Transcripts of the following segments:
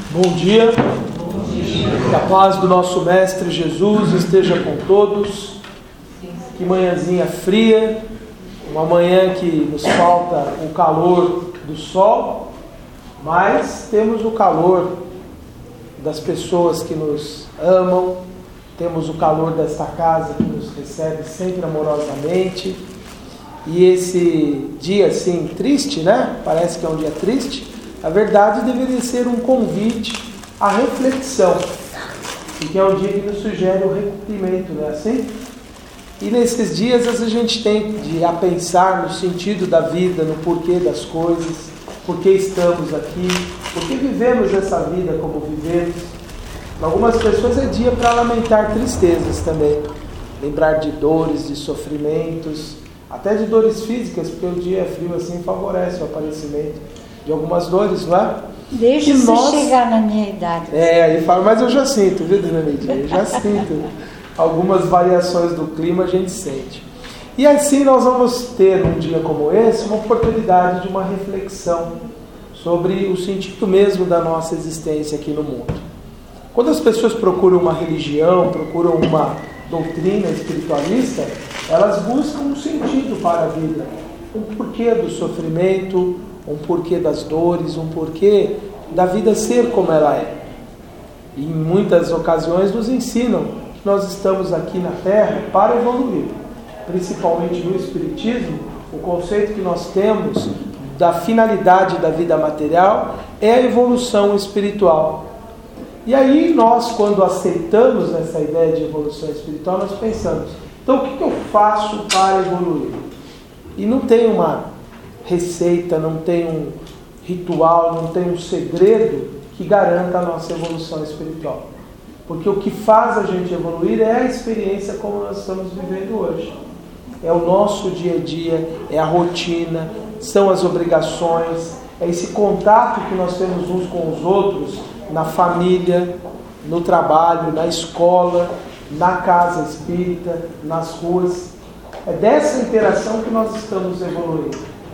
Bom dia. Que a paz do nosso Mestre Jesus esteja com todos. Que manhãzinha fria, uma manhã que nos falta o calor do sol, mas temos o calor das pessoas que nos amam, temos o calor desta casa que nos recebe sempre amorosamente. E esse dia assim triste, né? Parece que é um dia triste. Na verdade, deveria ser um convite à reflexão, porque é um dia que nos sugere o recuperimento, não é assim? E nesses dias a gente tende a pensar no sentido da vida, no porquê das coisas, por que estamos aqui, por que vivemos essa vida como vivemos. Para algumas pessoas é dia para lamentar tristezas também, lembrar de dores, de sofrimentos, até de dores físicas, porque o dia frio assim favorece o aparecimento de algumas dores, não é? Deixa você chegar na minha idade. Aí fala, mas eu já sinto, viu, dona Neidinha? Eu já sinto. Algumas variações do clima a gente sente. E assim nós vamos ter um dia como esse, uma oportunidade de uma reflexão sobre o sentido mesmo da nossa existência aqui no mundo. Quando as pessoas procuram uma religião, procuram uma doutrina espiritualista, elas buscam um sentido para a vida, um porquê do sofrimento, um porquê das dores, um porquê da vida ser como ela é. E em muitas ocasiões nos ensinam que nós estamos aqui na Terra para evoluir. Principalmente no Espiritismo, o conceito que nós temos da finalidade da vida material é a evolução espiritual. E aí nós, quando aceitamos essa ideia de evolução espiritual, nós pensamos, então o que eu faço para evoluir? E não tem uma receita, não tem um ritual, não tem um segredo que garanta a nossa evolução espiritual. Porque o que faz a gente evoluir é a experiência como nós estamos vivendo hoje. É o nosso dia a dia, é a rotina, são as obrigações, é esse contato que nós temos uns com os outros, na família, no trabalho, na escola, na casa espírita, nas ruas. É dessa interação que nós estamos evoluindo.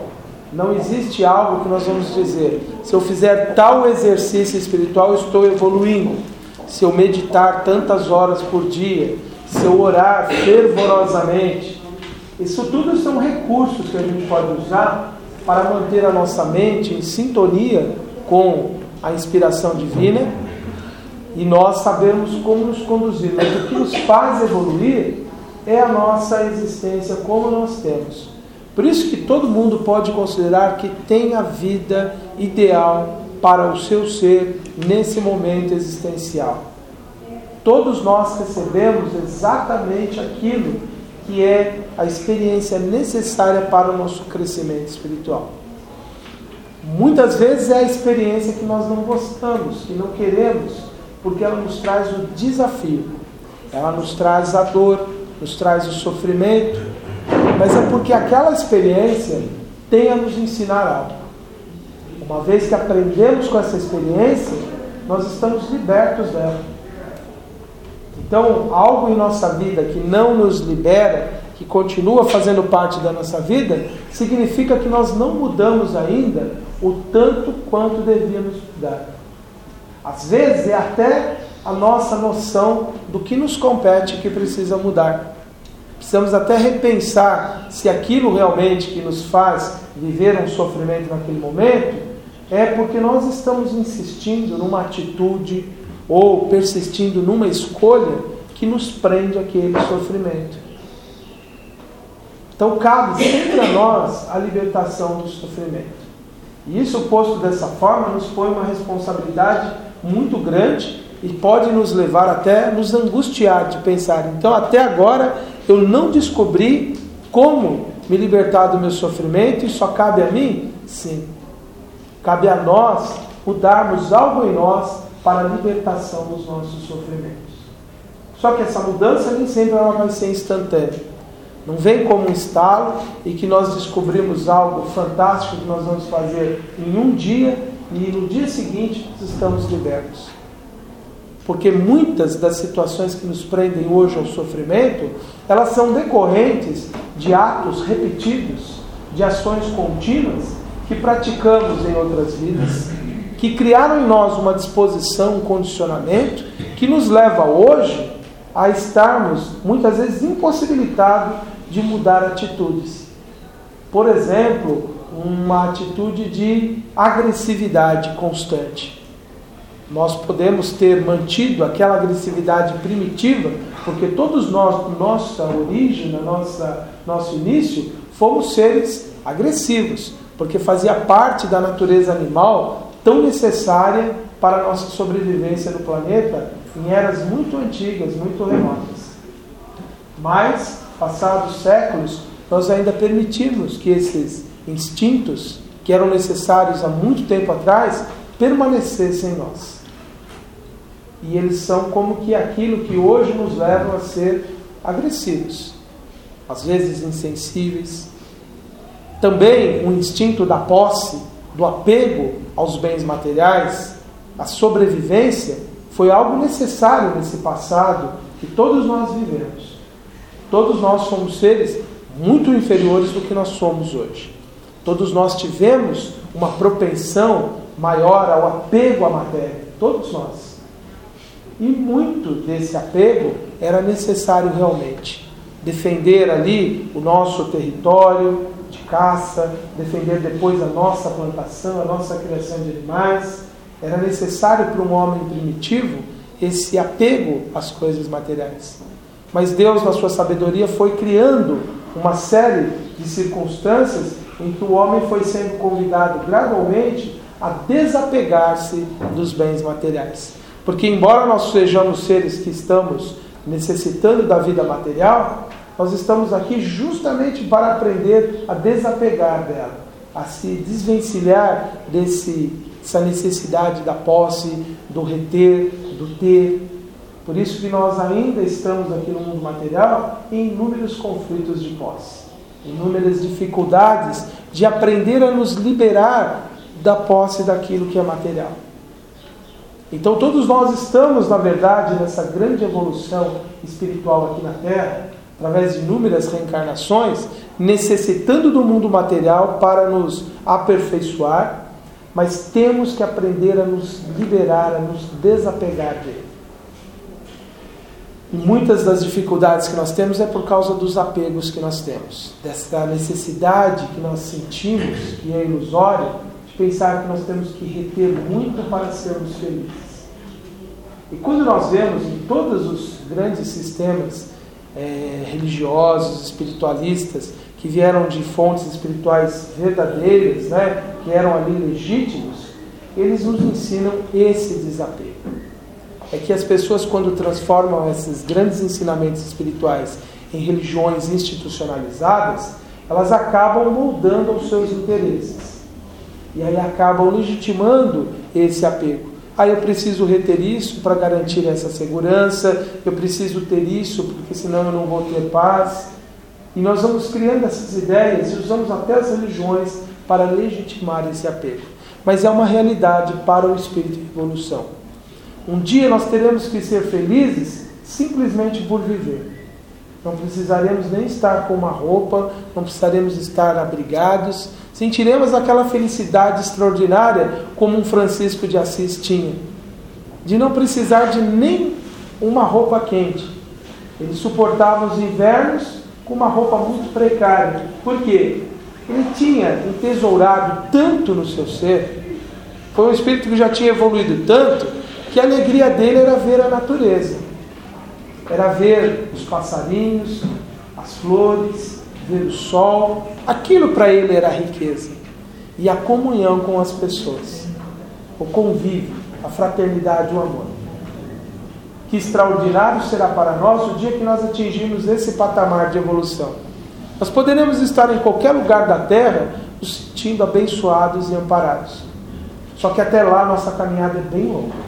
Não existe algo que nós vamos dizer, se eu fizer tal exercício espiritual, eu estou evoluindo. Se eu meditar tantas horas por dia, se eu orar fervorosamente, isso tudo são recursos que a gente pode usar para manter a nossa mente em sintonia com a inspiração divina e nós sabemos como nos conduzir. Mas o que nos faz evoluir é a nossa existência como nós temos. Por isso que todo mundo pode considerar que tem a vida ideal para o seu ser nesse momento existencial. Todos nós recebemos exatamente aquilo que é a experiência necessária para o nosso crescimento espiritual. Muitas vezes é a experiência que nós não gostamos, que não queremos, porque ela nos traz o desafio, ela nos traz a dor, nos traz o sofrimento, mas é porque aquela experiência tem a nos ensinar algo. Uma vez que aprendemos com essa experiência, nós estamos libertos dela. Então, algo em nossa vida que não nos libera, que continua fazendo parte da nossa vida, significa que nós não mudamos ainda o tanto quanto devíamos mudar. Às vezes é até a nossa noção do que nos compete que precisa mudar. Precisamos até repensar se aquilo realmente que nos faz viver um sofrimento naquele momento é porque nós estamos insistindo numa atitude ou persistindo numa escolha que nos prende àquele sofrimento. Então cabe sempre a nós a libertação do sofrimento. E isso posto dessa forma nos põe uma responsabilidade muito grande e pode nos levar até nos angustiar de pensar, então até agora eu não descobri como me libertar do meu sofrimento e só cabe a mim? Sim. Cabe a nós mudarmos algo em nós para a libertação dos nossos sofrimentos. Só que essa mudança nem sempre ela vai ser instantânea. Não vem como um estalo e que nós descobrimos algo fantástico que nós vamos fazer em um dia e no dia seguinte estamos libertos. Porque muitas das situações que nos prendem hoje ao sofrimento, elas são decorrentes de atos repetidos, de ações contínuas que praticamos em outras vidas, que que criaram em nós uma disposição, um condicionamento, que nos leva hoje a estarmos, muitas vezes, impossibilitados de mudar atitudes. Por exemplo, uma atitude de agressividade constante. Nós podemos ter mantido aquela agressividade primitiva, porque todos nós, nossa origem, nosso início, fomos seres agressivos, porque fazia parte da natureza animal tão necessária para a nossa sobrevivência no planeta em eras muito antigas, muito remotas. Mas, passados séculos, nós ainda permitimos que esses instintos, que eram necessários há muito tempo atrás, permanecessem em nós. E eles são como que aquilo que hoje nos leva a ser agressivos, às vezes insensíveis. Também o instinto da posse, do apego aos bens materiais, a sobrevivência, foi algo necessário nesse passado que todos nós vivemos. Todos nós somos seres muito inferiores do que nós somos hoje. Todos nós tivemos uma propensão maior ao apego à matéria. Todos nós. E muito desse apego era necessário realmente. Defender ali o nosso território de caça, defender depois a nossa plantação, a nossa criação de animais. Era necessário para um homem primitivo esse apego às coisas materiais. Mas Deus, na sua sabedoria, foi criando uma série de circunstâncias em que o homem foi sendo convidado gradualmente a desapegar-se dos bens materiais. Porque embora nós sejamos seres que estamos necessitando da vida material, nós estamos aqui justamente para aprender a desapegar dela, a se desvencilhar dessa necessidade da posse, do reter, do ter. Por isso que nós ainda estamos aqui no mundo material em inúmeros conflitos de posse, inúmeras dificuldades de aprender a nos liberar da posse daquilo que é material. Então todos nós estamos, na verdade, nessa grande evolução espiritual aqui na Terra, através de inúmeras reencarnações, necessitando do mundo material para nos aperfeiçoar, mas temos que aprender a nos liberar, a nos desapegar dele. E muitas das dificuldades que nós temos é por causa dos apegos que nós temos, dessa necessidade que nós sentimos, que é ilusória, de pensar que nós temos que reter muito para sermos felizes. E quando nós vemos em todos os grandes sistemas religiosos, espiritualistas, que vieram de fontes espirituais verdadeiras, que eram ali legítimos, eles nos ensinam esse desapego. É que as pessoas, quando transformam esses grandes ensinamentos espirituais em religiões institucionalizadas, elas acabam moldando aos seus interesses. E aí acabam legitimando esse apego. Eu preciso reter isso para garantir essa segurança, eu preciso ter isso porque senão eu não vou ter paz. E nós vamos criando essas ideias e usamos até as religiões para legitimar esse apego. Mas é uma realidade para o espírito de evolução. Um dia nós teremos que ser felizes simplesmente por viver. Não precisaremos nem estar com uma roupa, não precisaremos estar abrigados. Sentiremos aquela felicidade extraordinária como um Francisco de Assis tinha, de não precisar de nem uma roupa quente. Ele suportava os invernos com uma roupa muito precária. Por quê? Ele tinha entesourado tanto no seu ser, foi um espírito que já tinha evoluído tanto, que a alegria dele era ver a natureza, era ver os passarinhos, as flores, ver o sol. Aquilo para ele era a riqueza. E a comunhão com as pessoas, o convívio, a fraternidade, o amor. Que extraordinário será para nós o dia que nós atingirmos esse patamar de evolução. Nós poderemos estar em qualquer lugar da Terra nos sentindo abençoados e amparados. Só que até lá nossa caminhada é bem longa.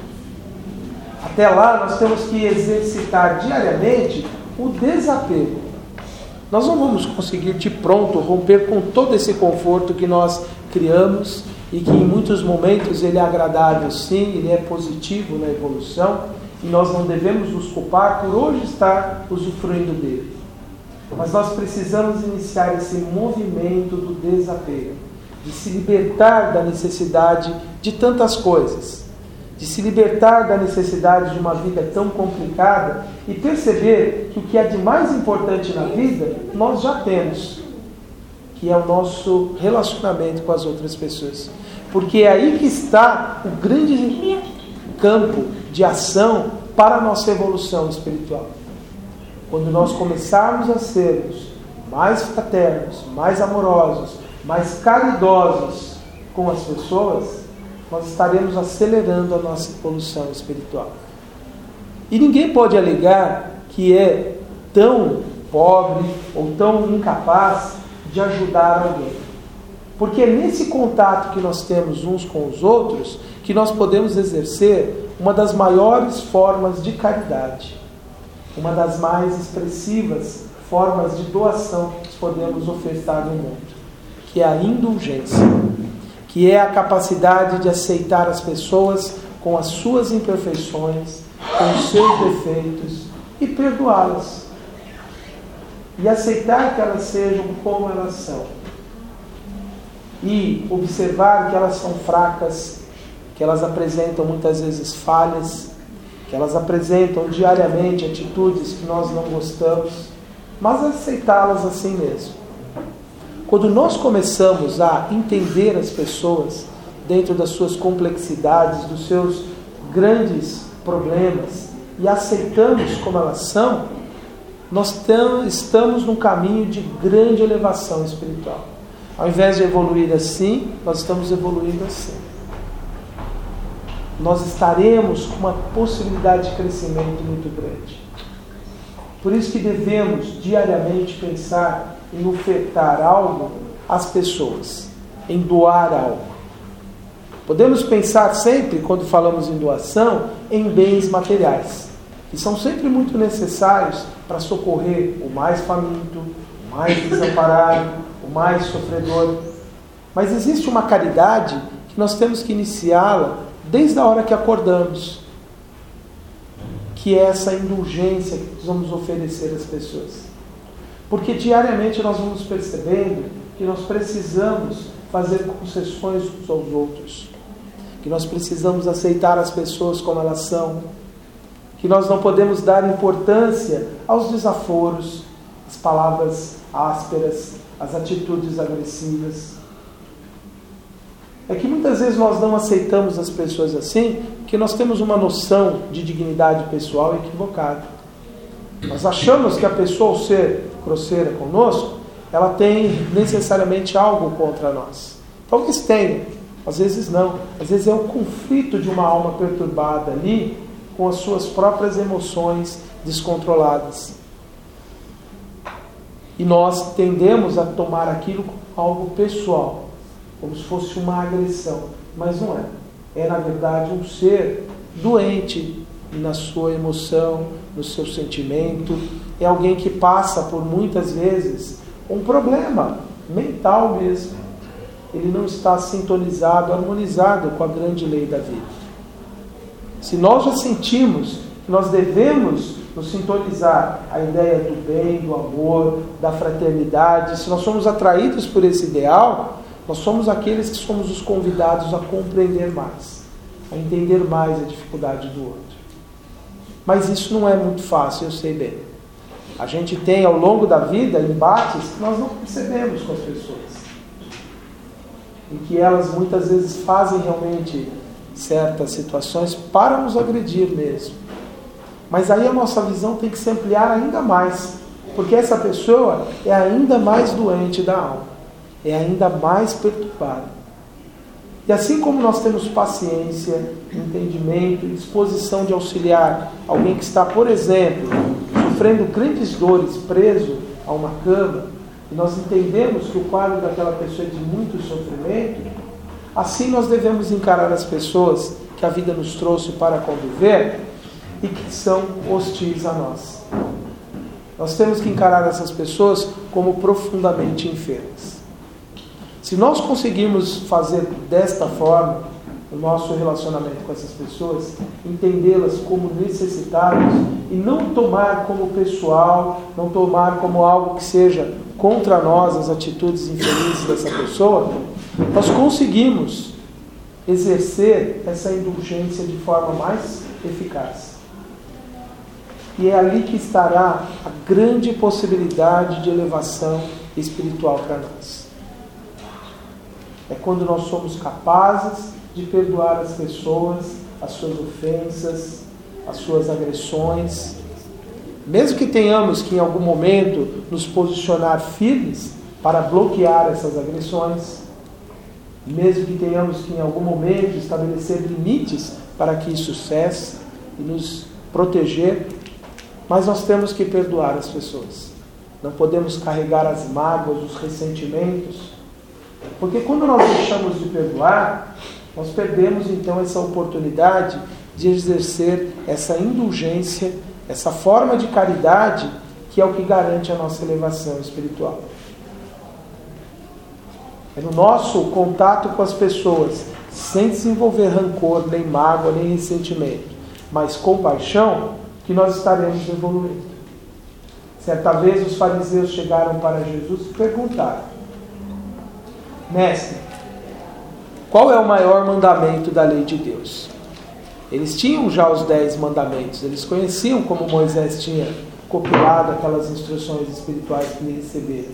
Até lá nós temos que exercitar diariamente o desapego. Nós não vamos conseguir de pronto romper com todo esse conforto que nós criamos e que em muitos momentos ele é agradável sim, ele é positivo na evolução e nós não devemos nos culpar por hoje estar usufruindo dele. Mas nós precisamos iniciar esse movimento do desapego, de se libertar da necessidade de tantas coisas, de se libertar da necessidade de uma vida tão complicada e perceber que o que é de mais importante na vida nós já temos, que é o nosso relacionamento com as outras pessoas. Porque é aí que está o grande campo de ação para a nossa evolução espiritual. Quando nós começarmos a sermos mais fraternos, mais amorosos, mais caridosos com as pessoas, nós estaremos acelerando a nossa evolução espiritual. E ninguém pode alegar que é tão pobre ou tão incapaz de ajudar alguém. Porque é nesse contato que nós temos uns com os outros que nós podemos exercer uma das maiores formas de caridade, uma das mais expressivas formas de doação que podemos ofertar no mundo, que é a indulgência, que é a capacidade de aceitar as pessoas com as suas imperfeições, com os seus defeitos e perdoá-las. E aceitar que elas sejam como elas são. E observar que elas são fracas, que elas apresentam muitas vezes falhas, que elas apresentam diariamente atitudes que nós não gostamos, mas aceitá-las assim mesmo. Quando nós começamos a entender as pessoas dentro das suas complexidades, dos seus grandes problemas, e aceitamos como elas são, nós estamos num caminho de grande elevação espiritual. Ao invés de evoluir assim, nós estamos evoluindo assim. Nós estaremos com uma possibilidade de crescimento muito grande. Por isso que devemos diariamente pensar em ofertar algo às pessoas, em doar algo. Podemos pensar sempre, quando falamos em doação, em bens materiais, que são sempre muito necessários para socorrer o mais faminto, o mais desamparado, o mais sofredor. Mas existe uma caridade que nós temos que iniciá-la desde a hora que acordamos, que é essa indulgência que vamos oferecer às pessoas. Porque diariamente nós vamos percebendo que nós precisamos fazer concessões uns aos outros, que nós precisamos aceitar as pessoas como elas são, que nós não podemos dar importância aos desaforos, às palavras ásperas, às atitudes agressivas. É que muitas vezes nós não aceitamos as pessoas assim, porque nós temos uma noção de dignidade pessoal equivocada. Nós achamos que a pessoa, ao ser grosseira conosco, ela tem necessariamente algo contra nós. Talvez tenha, às vezes não. Às vezes é o conflito de uma alma perturbada ali, com as suas próprias emoções descontroladas. E nós tendemos a tomar aquilo como algo pessoal, como se fosse uma agressão, mas não é. É, na verdade, um ser doente na sua emoção, no seu sentimento. É alguém que passa por, muitas vezes, um problema mental mesmo. Ele não está sintonizado, harmonizado com a grande lei da vida. Se nós já sentimos que nós devemos nos sintonizar a ideia do bem, do amor, da fraternidade, se nós somos atraídos por esse ideal, nós somos aqueles que somos os convidados a compreender mais, a entender mais a dificuldade do outro. Mas isso não é muito fácil, eu sei bem. A gente tem ao longo da vida embates que nós não percebemos com as pessoas, em que elas muitas vezes fazem realmente certas situações para nos agredir mesmo. Mas aí a nossa visão tem que se ampliar ainda mais, porque essa pessoa é ainda mais doente da alma, é ainda mais perturbada. E assim como nós temos paciência, entendimento e disposição de auxiliar alguém que está, por exemplo, sofrendo grandes dores, preso a uma cama, e nós entendemos que o quadro daquela pessoa é de muito sofrimento, assim nós devemos encarar as pessoas que a vida nos trouxe para conviver e que são hostis a nós. Nós temos que encarar essas pessoas como profundamente enfermas. Se nós conseguirmos fazer desta forma o nosso relacionamento com essas pessoas, entendê-las como necessitadas e não tomar como pessoal, não tomar como algo que seja contra nós as atitudes infelizes dessa pessoa, nós conseguimos exercer essa indulgência de forma mais eficaz. E é ali que estará a grande possibilidade de elevação espiritual para nós. É quando nós somos capazes de perdoar as pessoas, as suas ofensas, as suas agressões. Mesmo que tenhamos que em algum momento nos posicionar firmes para bloquear essas agressões, mesmo que tenhamos que em algum momento estabelecer limites para que isso cesse e nos proteger, mas nós temos que perdoar as pessoas. Não podemos carregar as mágoas, os ressentimentos, porque quando nós deixamos de perdoar, nós perdemos então essa oportunidade de exercer essa indulgência, essa forma de caridade que é o que garante a nossa elevação espiritual. É no nosso contato com as pessoas, sem desenvolver rancor, nem mágoa, nem ressentimento, mas compaixão, que nós estaremos evoluindo. Certa vez os fariseus chegaram para Jesus e perguntaram: Mestre, qual é o maior mandamento da lei de Deus? Eles tinham já os 10 mandamentos, eles conheciam como Moisés tinha compilado aquelas instruções espirituais que ele receberam.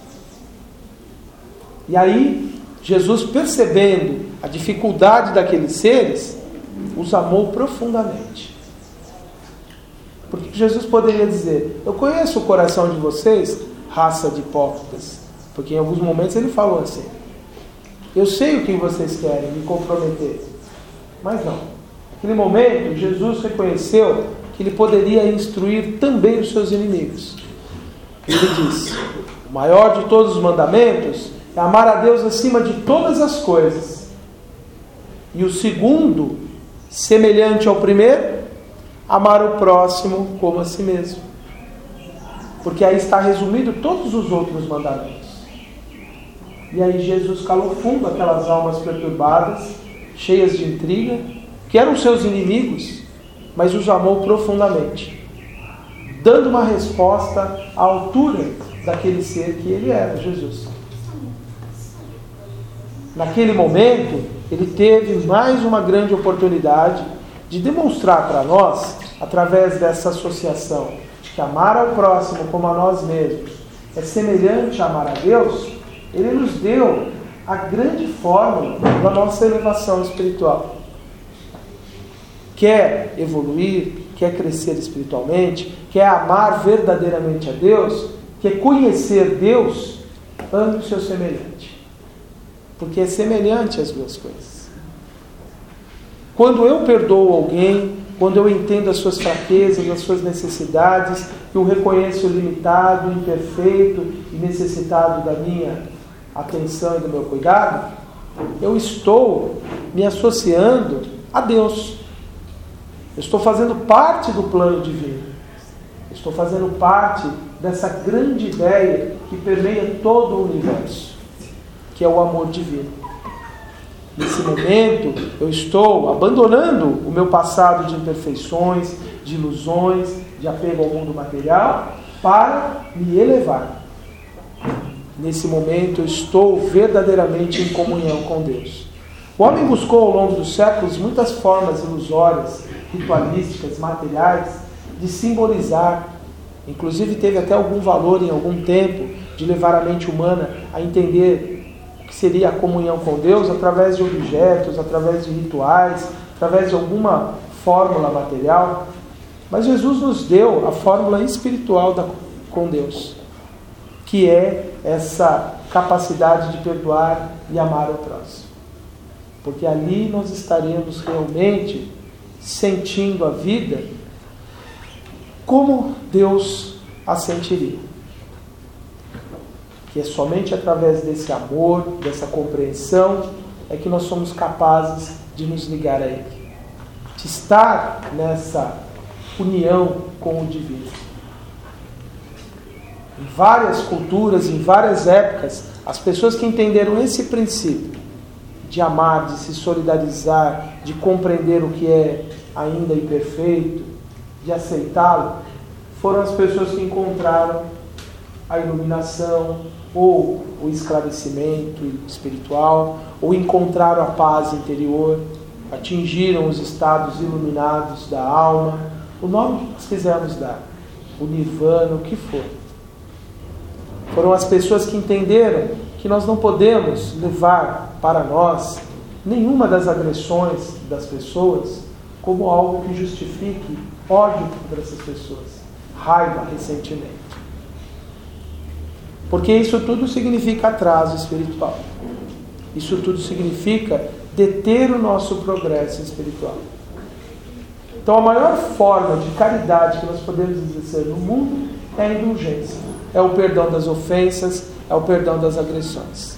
E aí, Jesus, percebendo a dificuldade daqueles seres, os amou profundamente. Porque Jesus poderia dizer: eu conheço o coração de vocês, raça de hipócritas. Porque em alguns momentos ele falou assim: eu sei o que vocês querem, me comprometer. Mas não. Naquele momento, Jesus reconheceu que ele poderia instruir também os seus inimigos. Ele disse: o maior de todos os mandamentos é amar a Deus acima de todas as coisas. E o segundo, semelhante ao primeiro, amar o próximo como a si mesmo. Porque aí está resumido todos os outros mandamentos. E aí Jesus calou fundo aquelas almas perturbadas, cheias de intriga, que eram seus inimigos, mas os amou profundamente, dando uma resposta à altura daquele ser que ele era, Jesus. Naquele momento, ele teve mais uma grande oportunidade de demonstrar para nós, através dessa associação, de que amar ao próximo como a nós mesmos é semelhante a amar a Deus. Ele nos deu a grande fórmula da nossa elevação espiritual. Quer evoluir, quer crescer espiritualmente, quer amar verdadeiramente a Deus, quer conhecer Deus, ame o seu semelhante. Porque é semelhante as duas coisas. Quando eu perdoo alguém, quando eu entendo as suas fraquezas, as suas necessidades, eu reconheço o limitado, imperfeito e necessitado da minha atenção e do meu cuidado, eu estou me associando a Deus. Eu estou fazendo parte do plano divino. Eu estou fazendo parte dessa grande ideia que permeia todo o universo, que é o amor divino. Nesse momento, eu estou abandonando o meu passado de imperfeições, de ilusões, de apego ao mundo material, para me elevar. Nesse momento, eu estou verdadeiramente em comunhão com Deus. O homem buscou, ao longo dos séculos, muitas formas ilusórias, ritualísticas, materiais, de simbolizar. Inclusive, teve até algum valor, em algum tempo, de levar a mente humana a entender que seria a comunhão com Deus através de objetos, através de rituais, através de alguma fórmula material. Mas Jesus nos deu a fórmula espiritual com Deus, que é essa capacidade de perdoar e amar o próximo. Porque ali nós estaremos realmente sentindo a vida como Deus a sentiria. Que é somente através desse amor, dessa compreensão, é que nós somos capazes de nos ligar a Ele. De estar nessa união com o divino. Em várias culturas, em várias épocas, as pessoas que entenderam esse princípio de amar, de se solidarizar, de compreender o que é ainda imperfeito, de aceitá-lo, foram as pessoas que encontraram a iluminação, ou o esclarecimento espiritual, ou encontraram a paz interior, atingiram os estados iluminados da alma, o nome que nós quisermos dar, o nirvana, o que for. Foram as pessoas que entenderam que nós não podemos levar para nós nenhuma das agressões das pessoas como algo que justifique ódio contra essas pessoas, raiva, ressentimento. Porque isso tudo significa atraso espiritual. Isso tudo significa deter o nosso progresso espiritual. Então a maior forma de caridade que nós podemos exercer no mundo é a indulgência. É o perdão das ofensas, é o perdão das agressões.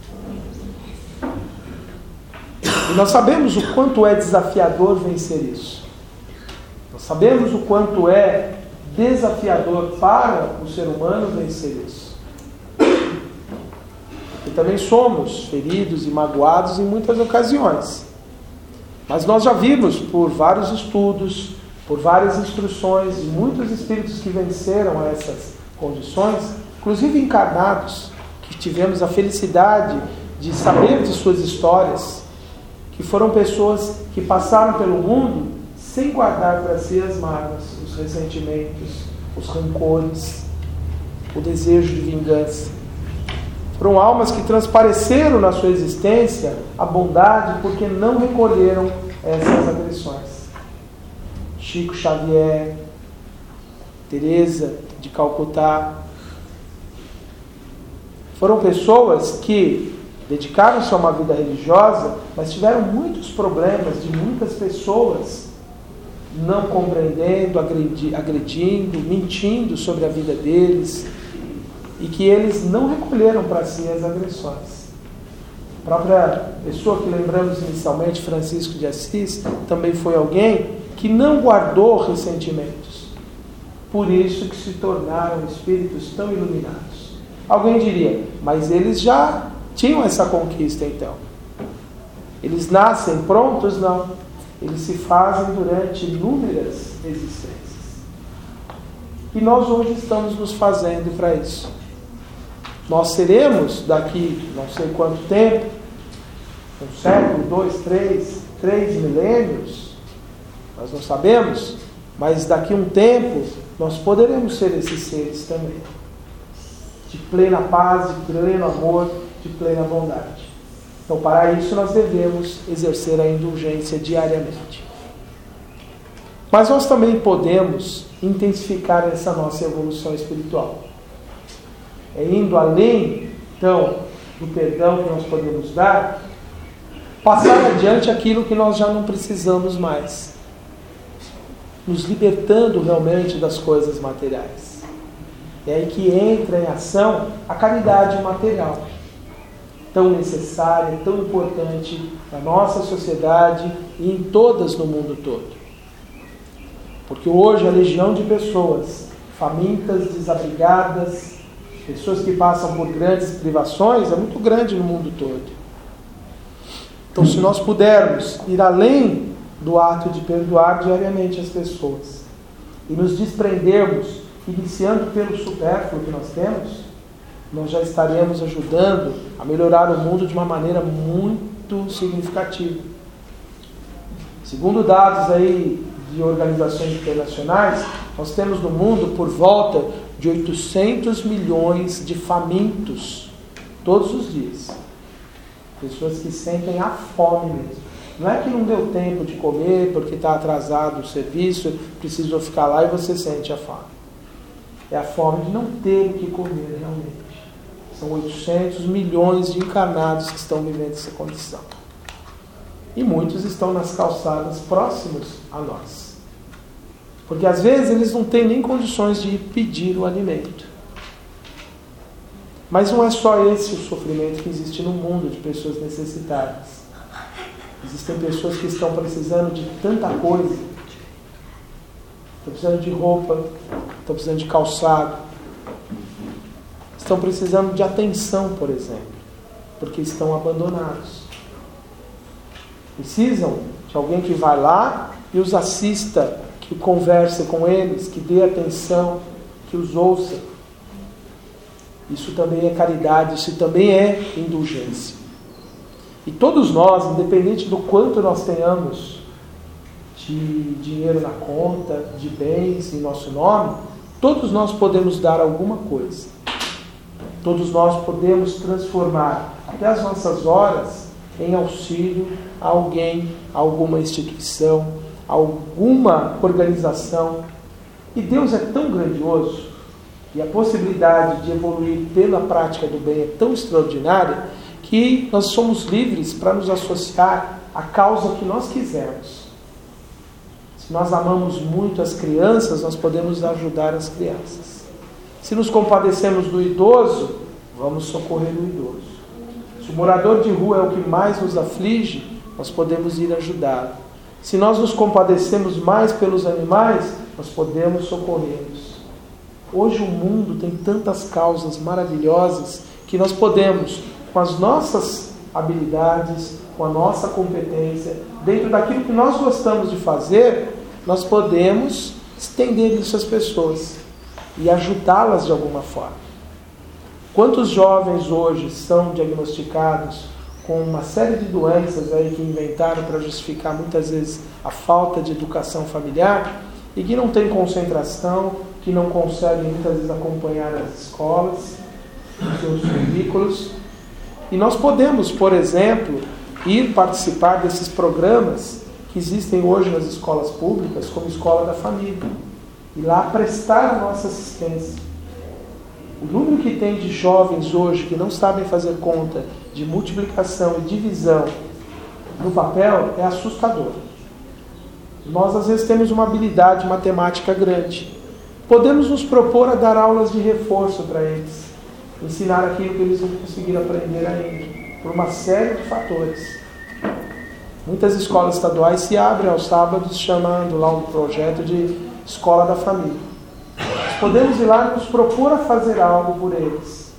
E nós sabemos o quanto é desafiador vencer isso. Nós sabemos o quanto é desafiador para o ser humano vencer isso. E também somos feridos e magoados em muitas ocasiões. Mas nós já vimos por vários estudos, por várias instruções, de muitos espíritos que venceram essas condições, inclusive encarnados, que tivemos a felicidade de saber de suas histórias, que foram pessoas que passaram pelo mundo sem guardar para si as mágoas, os ressentimentos, os rancores, o desejo de vingança. Foram almas que transpareceram na sua existência a bondade porque não recolheram essas agressões. Chico Xavier, Teresa de Calcutá, foram pessoas que dedicaram-se a uma vida religiosa, mas tiveram muitos problemas de muitas pessoas não compreendendo, agredindo, mentindo sobre a vida deles, e que eles não recolheram para si as agressões. A própria pessoa que lembramos inicialmente, Francisco de Assis, também foi alguém que não guardou ressentimentos. Por isso que se tornaram espíritos tão iluminados. Alguém diria, mas eles já tinham essa conquista então. Eles nascem prontos? Não. Eles se fazem durante inúmeras existências. E nós hoje estamos nos fazendo para isso. Nós seremos daqui não sei quanto tempo, um século, 2, 3 milênios, nós não sabemos, mas daqui a um tempo nós poderemos ser esses seres também, de plena paz, de pleno amor, de plena bondade. Então, para isso nós devemos exercer a indulgência diariamente. Mas nós também podemos intensificar essa nossa evolução espiritual. É indo além, então, do perdão que nós podemos dar, passar adiante aquilo que nós já não precisamos mais, nos libertando realmente das coisas materiais. É aí que entra em ação a caridade material, tão necessária, tão importante na nossa sociedade e em todas no mundo todo. Porque hoje a legião de pessoas famintas, desabrigadas, pessoas que passam por grandes privações é muito grande no mundo todo. Então, se nós pudermos ir além do ato de perdoar diariamente as pessoas e nos desprendermos, iniciando pelo supérfluo que nós temos, nós já estaremos ajudando a melhorar o mundo de uma maneira muito significativa. Segundo dados aí de organizações internacionais, nós temos no mundo por volta de 800 milhões de famintos todos os dias. Pessoas que sentem a fome mesmo. Não é que não deu tempo de comer porque está atrasado o serviço, precisou ficar lá e você sente a fome. É a fome de não ter o que comer realmente. São 800 milhões de encarnados que estão vivendo essa condição. E muitos estão nas calçadas próximos a nós. Porque às vezes eles não têm nem condições de ir pedir o alimento. Mas não é só esse o sofrimento que existe no mundo de pessoas necessitadas. Existem pessoas que estão precisando de tanta coisa. Estão precisando de roupa, estão precisando de calçado. Estão precisando de atenção, por exemplo, porque estão abandonados. Precisam de alguém que vá lá e os assista, que converse com eles, que dê atenção, que os ouça. Isso também é caridade, isso também é indulgência. E todos nós, independente do quanto nós tenhamos de dinheiro na conta, de bens em nosso nome, todos nós podemos dar alguma coisa. Todos nós podemos transformar até as nossas horas em auxílio a alguém, a alguma instituição, a alguma organização. E Deus é tão grandioso e a possibilidade de evoluir pela prática do bem é tão extraordinária que nós somos livres para nos associar à causa que nós quisermos. Se nós amamos muito as crianças, nós podemos ajudar as crianças. Se nos compadecemos do idoso, vamos socorrer o idoso. Se o morador de rua é o que mais nos aflige, nós podemos ir ajudá-lo. Se nós nos compadecemos mais pelos animais, nós podemos socorrê-los. Hoje o mundo tem tantas causas maravilhosas que nós podemos, com as nossas habilidades, com a nossa competência, dentro daquilo que nós gostamos de fazer, nós podemos estender isso às pessoas e ajudá-las de alguma forma. Quantos jovens hoje são diagnosticados com uma série de doenças aí que inventaram para justificar muitas vezes a falta de educação familiar e que não tem concentração, que não conseguem muitas vezes acompanhar as escolas, os seus currículos. E nós podemos, por exemplo, ir participar desses programas que existem hoje nas escolas públicas, como Escola da Família, e lá prestar a nossa assistência. O número que tem de jovens hoje que não sabem fazer conta de multiplicação e divisão no papel é assustador. Nós às vezes temos uma habilidade matemática grande. Podemos nos propor a dar aulas de reforço para eles, ensinar aquilo que eles não conseguiram aprender ainda, por uma série de fatores. Muitas escolas estaduais se abrem aos sábados chamando lá um projeto de Escola da Família. Nós podemos ir lá e nos propor a fazer algo por eles.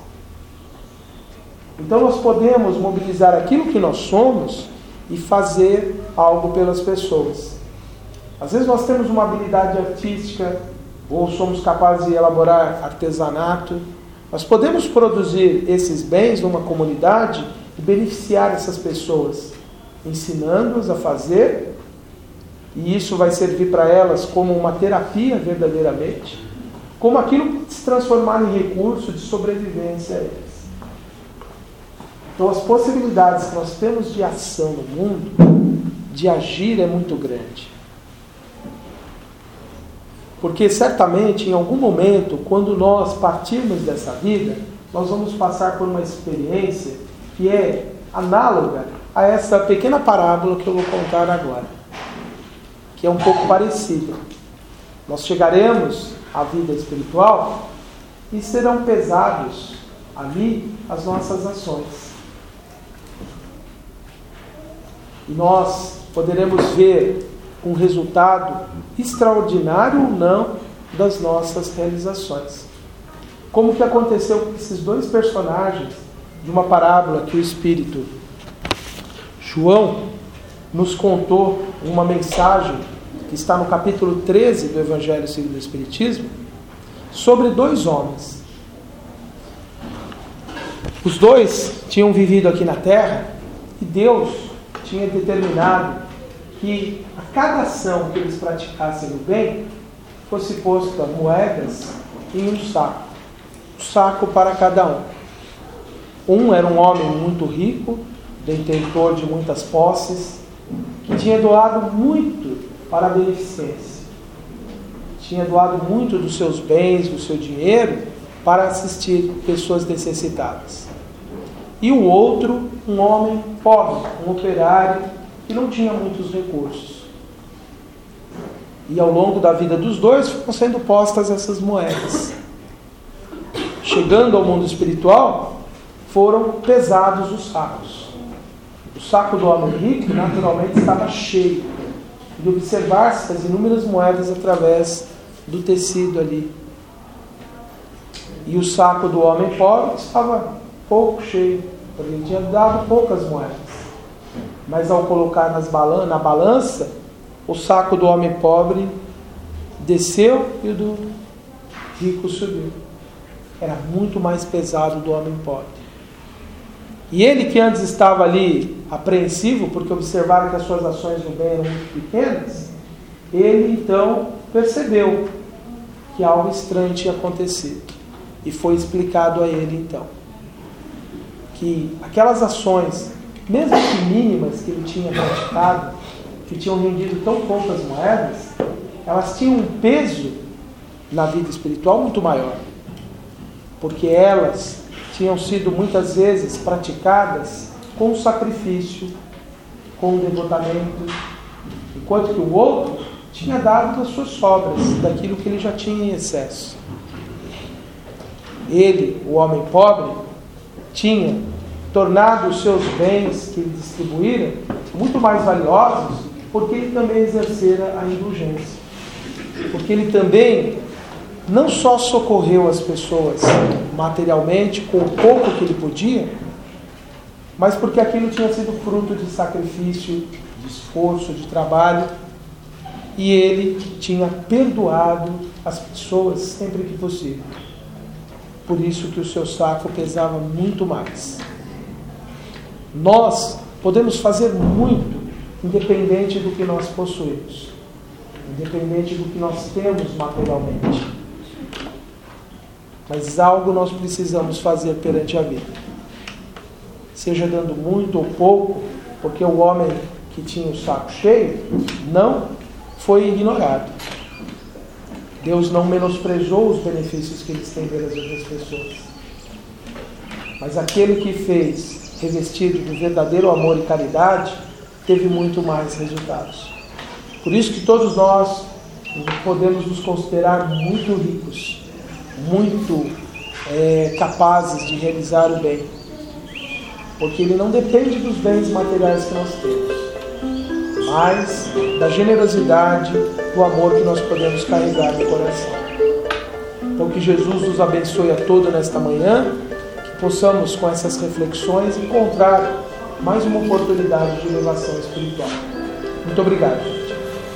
Então nós podemos mobilizar aquilo que nós somos e fazer algo pelas pessoas. Às vezes nós temos uma habilidade artística ou somos capazes de elaborar artesanato. Nós podemos produzir esses bens numa comunidade e beneficiar essas pessoas, ensinando-as a fazer, e isso vai servir para elas como uma terapia verdadeiramente, como aquilo que se transformar em recurso de sobrevivência a eles. Então as possibilidades que nós temos de ação no mundo, de agir, é muito grande. Porque certamente em algum momento, quando nós partirmos dessa vida, nós vamos passar por uma experiência que é análoga a essa pequena parábola que eu vou contar agora, que é um pouco parecida. Nós chegaremos à vida espiritual e serão pesados ali as nossas ações. E nós poderemos ver um resultado extraordinário ou não das nossas realizações. Como que aconteceu com esses dois personagens de uma parábola que o Espírito João nos contou, uma mensagem que está no capítulo 13 do Evangelho segundo o Espiritismo, sobre dois homens. Os dois tinham vivido aqui na Terra e Deus tinha determinado que a cada ação que eles praticassem no bem fosse posta moedas em um saco para cada um. Um era um homem muito rico, detentor de muitas posses, que tinha doado muito para a beneficência. Tinha doado muito dos seus bens, do seu dinheiro, para assistir pessoas necessitadas. E o outro, um homem pobre, um operário, que não tinha muitos recursos. E ao longo da vida dos dois foram sendo postas essas moedas. Chegando ao mundo espiritual, foram pesados os sacos. O saco do homem rico, naturalmente, estava cheio de observar-se as inúmeras moedas através do tecido ali. E o saco do homem pobre estava pouco cheio, porque ele tinha dado poucas moedas. Mas ao colocar na balança, o saco do homem pobre desceu e o do rico subiu. era muito mais pesado do homem pobre. E ele, que antes estava ali apreensivo, porque observava que as suas ações no bem eram muito pequenas, ele então percebeu que algo estranho tinha acontecido. E foi explicado a ele então que aquelas ações, mesmo que mínimas, que ele tinha praticado, que tinham rendido tão poucas moedas, elas tinham um peso na vida espiritual muito maior, porque elas tinham sido muitas vezes praticadas com sacrifício, com devotamento, enquanto que o outro tinha dado das suas sobras, daquilo que ele já tinha em excesso. Ele, o homem pobre, tinha tornado os seus bens que ele distribuíra muito mais valiosos, porque ele também exercera a indulgência. Porque ele também não só socorreu as pessoas materialmente, com o pouco que ele podia, mas porque aquilo tinha sido fruto de sacrifício, de esforço, de trabalho, e ele tinha perdoado as pessoas sempre que possível. Por isso que o seu saco pesava muito mais. Nós podemos fazer muito, independente do que nós possuímos, independente do que nós temos materialmente. Mas algo nós precisamos fazer perante a vida. Seja dando muito ou pouco, porque o homem que tinha o saco cheio não foi ignorado. Deus não menosprezou os benefícios que ele estendeu às outras pessoas. Mas aquele que fez revestido do verdadeiro amor e caridade, teve muito mais resultados. Por isso que todos nós podemos nos considerar muito ricos, muito capazes de realizar o bem. Porque ele não depende dos bens materiais que nós temos, mas da generosidade, do amor que nós podemos carregar no coração. Então que Jesus nos abençoe a todos nesta manhã, que possamos com essas reflexões encontrar mais uma oportunidade de elevação espiritual. Muito obrigado.